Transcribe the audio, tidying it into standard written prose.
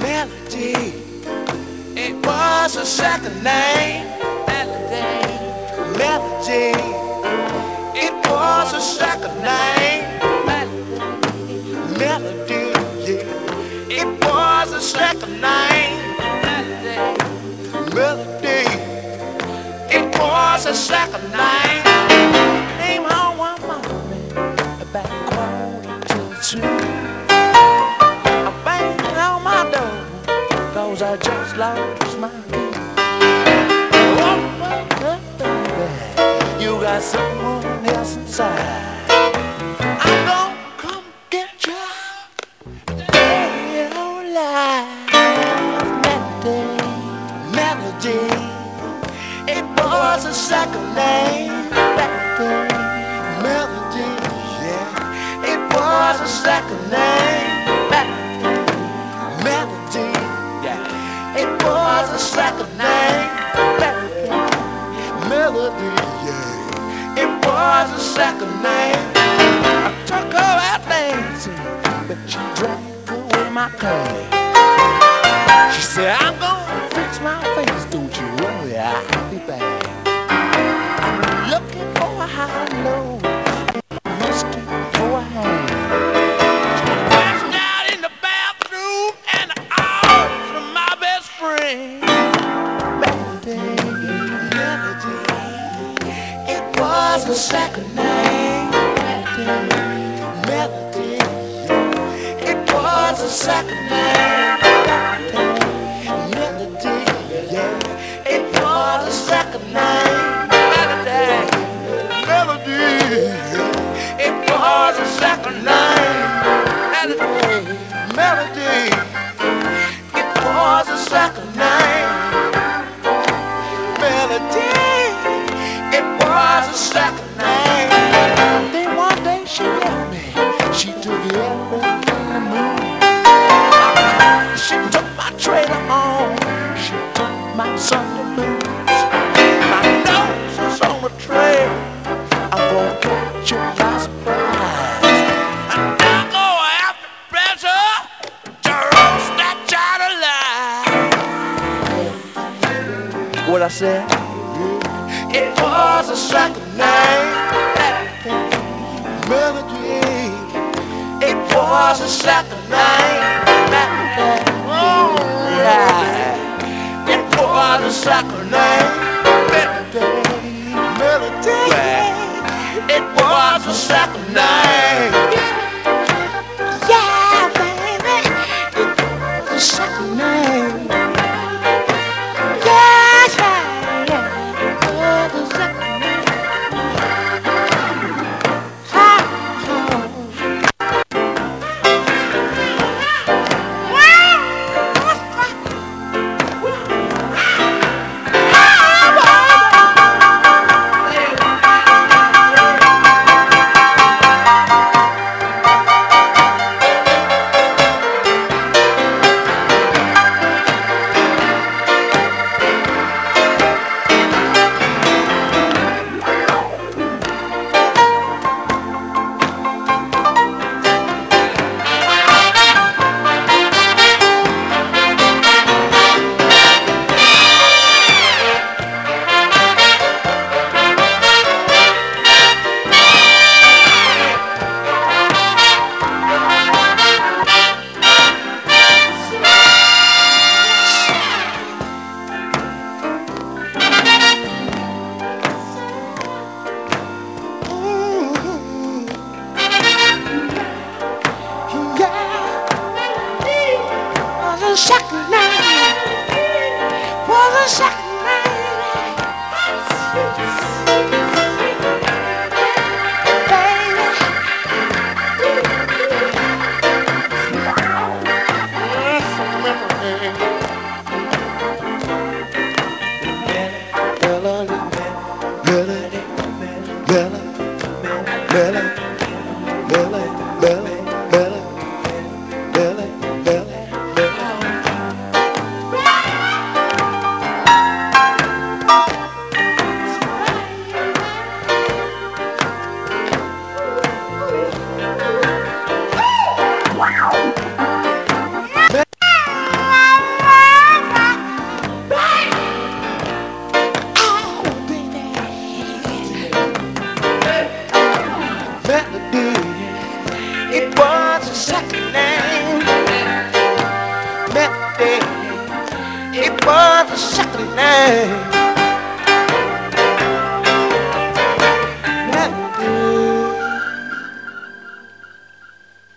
Melody, it was a second name. Melody, Melody, it was a second name. Melody, yeah, it was a second name. Melody, it was a second name. Came home one morning about 1:45. I banged on my door 'cause I just lost my key. Oh, baby, you got someone else inside. I'm gonna come get you. Dead or alive. Melody, Melody, it was a second name. Melody, Melody, yeah, it was a second name. Melody, yeah, it was a second name. Melody, yeah, it was a second name. I took her out dancing, but she dragged away my curly. She said, I'm gonna fix my face, don't you worry, I'll be back. I'm looking for a high low, looking for a hand. She crashed out in the bathroom and the arms of my best friend. Melody, Melody, it was a second name. Melody, it was a second name. Melody, yeah, it was a second name. Melody, Melody, it was a second name. Melody, Melody, it was a second name. Melody, it was a second name. Then one day she left me. She took everything to move. She took my trailer home. She took my Sunday blues. My nose is on the trail. I'm gonna catch you by surprise. And I'm gonna have to pressure to roast that child alive. What I said? It was a second name. Melody, it was a second name. Oh, yeah. It was a second name. Melody, it was a second name. Yeah, baby, it was a second name. Yeah, yeah, yeah, it was a second name. was the second night.